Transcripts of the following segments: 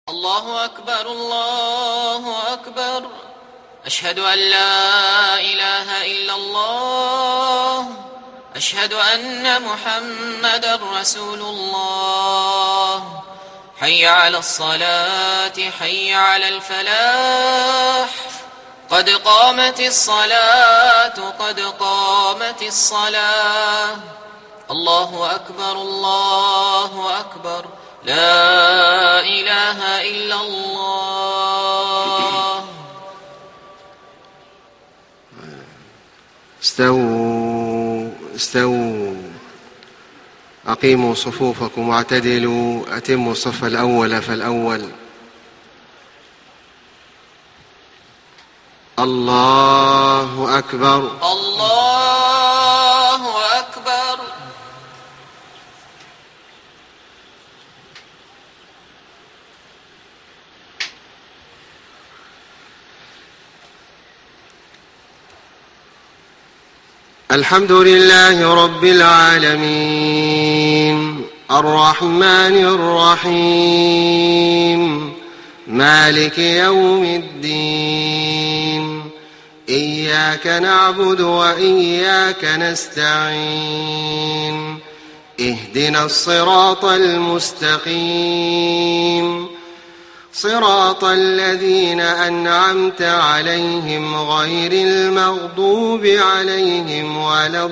الله أكبر الله أكبر. أشهد أن لا إله إلا الله. أشهد أن محمدًا رسول الله. حي على الصلاة حي على الفلاح. قد قامت الصلاة قد قامت الصلاة. الله أكبر الله أكبر. لا إله إلا الله. استووا أقيموا صفوفكم واعتدلوا. أتموا الصف الأول فالأول. الله أكبر الله أكبر. الحمد لله رب العالمين الرحمن الرحيم مالك يوم الدين. إياك نعبد وإياك نستعين. اهدنا الصراط المستقيم صراط الذين أنعمت عليهم غير المغضوب عليهم ولا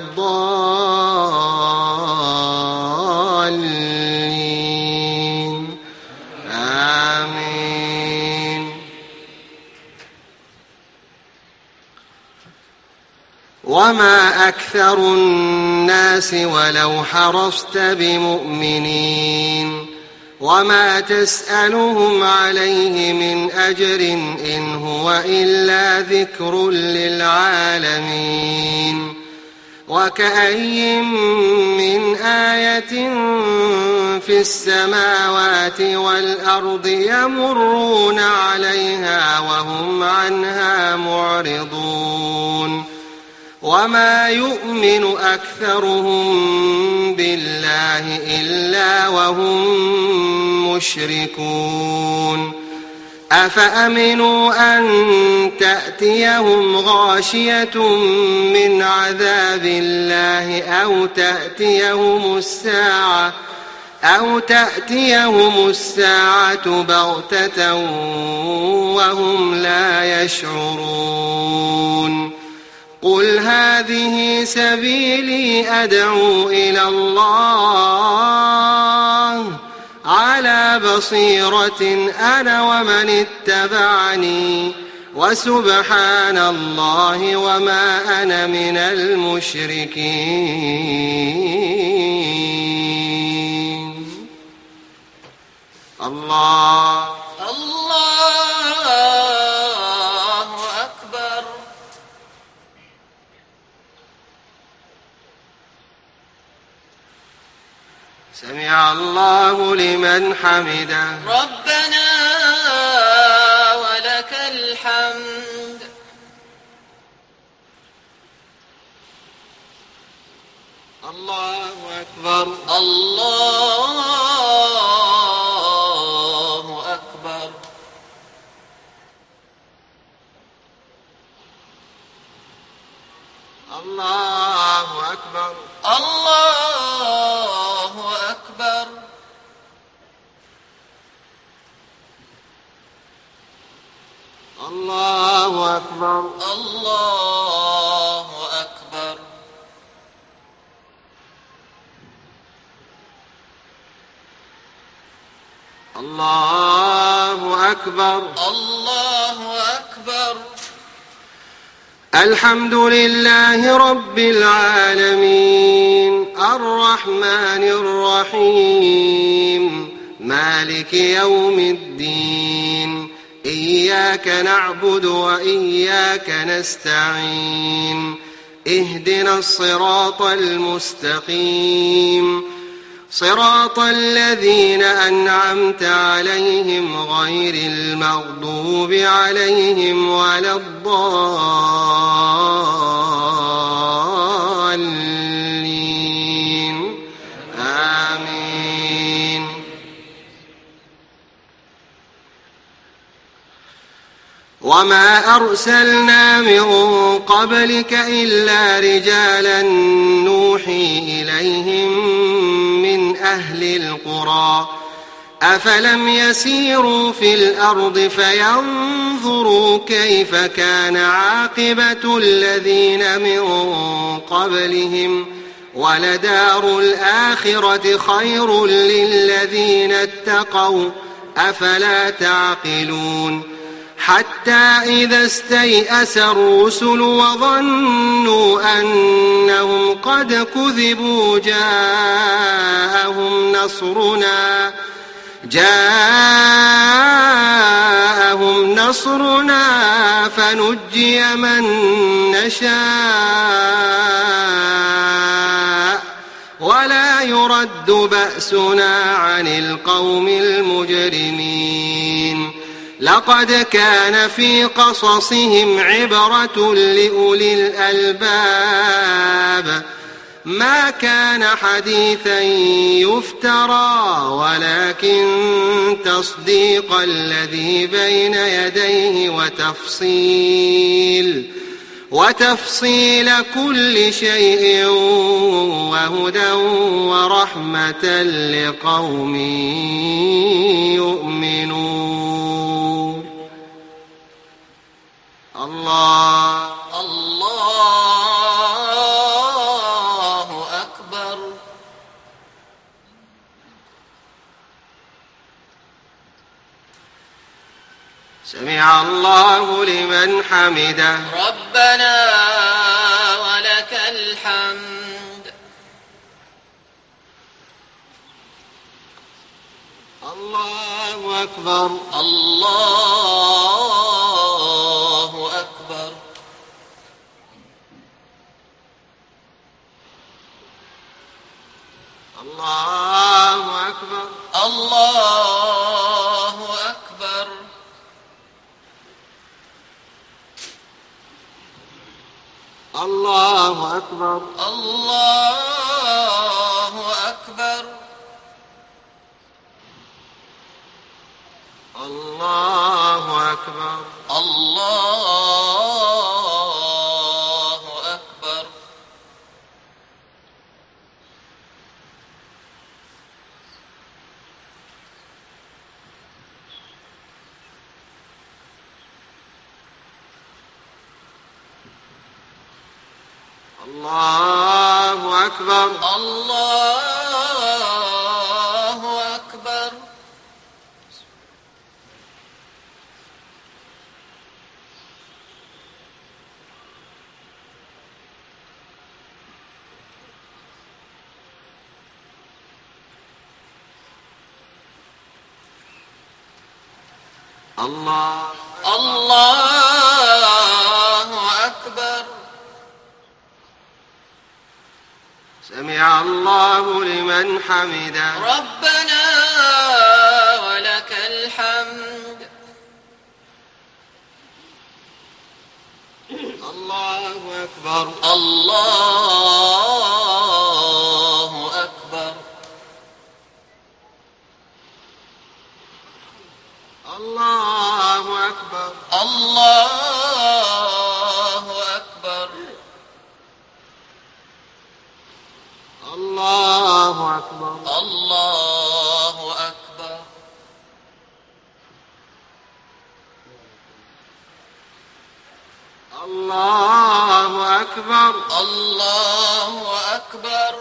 الضالين. آمين. وما أكثر الناس ولو حرصت بمؤمنين وما تسألهم عليه من أجر إن هو إلا ذكر للعالمين. وكأي من آية في السماوات والأرض يمرون عليها وهم عنها معرضون. وما يؤمن أكثرهم بالله إلا وهم مشركون. أفأمنوا أن تأتيهم غاشية من عذاب الله أو تأتيهم الساعة بغتة وهم لا يشعرون. قل هذه سبيلي أدعو إلى الله على بصيرة أنا ومن اتبعني وسبحان الله وما أنا من المشركين. الله أكبر. سمع الله لمن حمده. ربنا ولك الحمد. الله أكبر الله أكبر. الله أكبر الله أكبر. الله أكبر الله أكبر. الله أكبر الله أكبر. الحمد لله رب العالمين الرحمن الرحيم مالك يوم الدين. إياك نعبد وإياك نستعين. اهدنا الصراط المستقيم صراط الذين أنعمت عليهم غير المغضوب عليهم ولا الضالين. آمين. وما أرسلنا من قبلك إلا رجالا نوحي إليهم من أهل القرى أفلم يسيروا في الأرض فينظروا كيف كان عاقبة الذين من قبلهم ولدار الآخرة خير للذين اتقوا أفلا تعقلون حتى إذا استيأس الرسل وظنوا أنهم قد كذبوا جاءهم نصرنا فنجي من نشاء ولا يرد بأسنا عن القوم المجرمين لقد كان في قصصهم عبرة لأولي الألباب ما كان حديثا يفترى ولكن تصديق الذي بين يديه وتفصيل كل شيء وهدى ورحمة لقوم يؤمنون. الله أكبر. سمع الله لمن حمده ربنا ولك الحمد. الله أكبر. الله أكبر. الله أكبر. الله أكبر. الله أكبر. الله أكبر. الله أكبر. الله أكبر. الله أكبر. الله أكبر. الله أكبر. سمع الله لمن حمده ربنا ولك الحمد. الله أكبر. الله أكبر. الله أكبر. الله أكبر. الله أكبر. الله أكبر. الله أكبر. الله أكبر.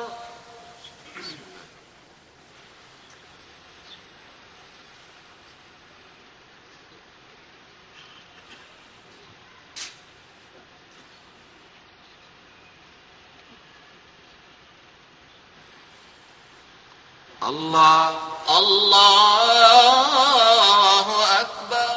الله أكبر.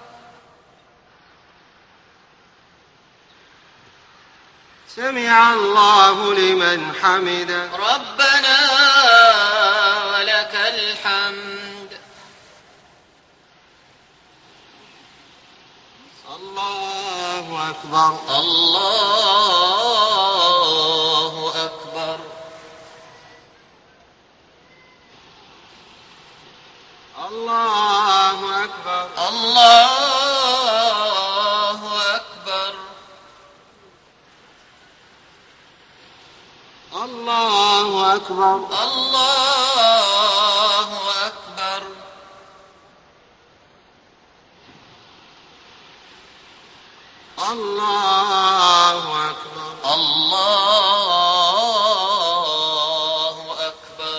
سمع الله لمن حمده ربنا ولك الحمد. الله أكبر. الله أكبر. الله أكبر. الله أكبر الله أكبر الله أكبر الله أكبر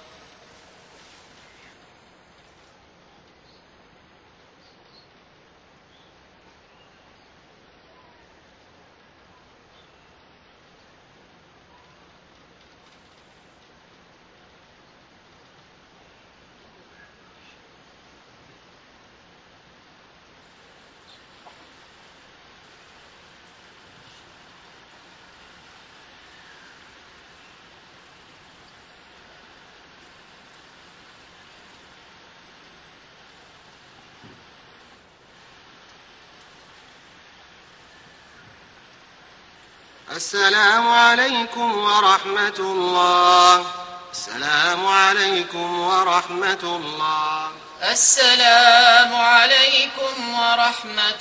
السلام عليكم ورحمة الله. السلام عليكم ورحمة الله. السلام عليكم ورحمة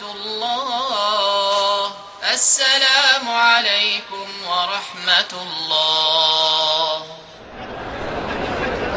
الله. السلام عليكم ورحمة الله.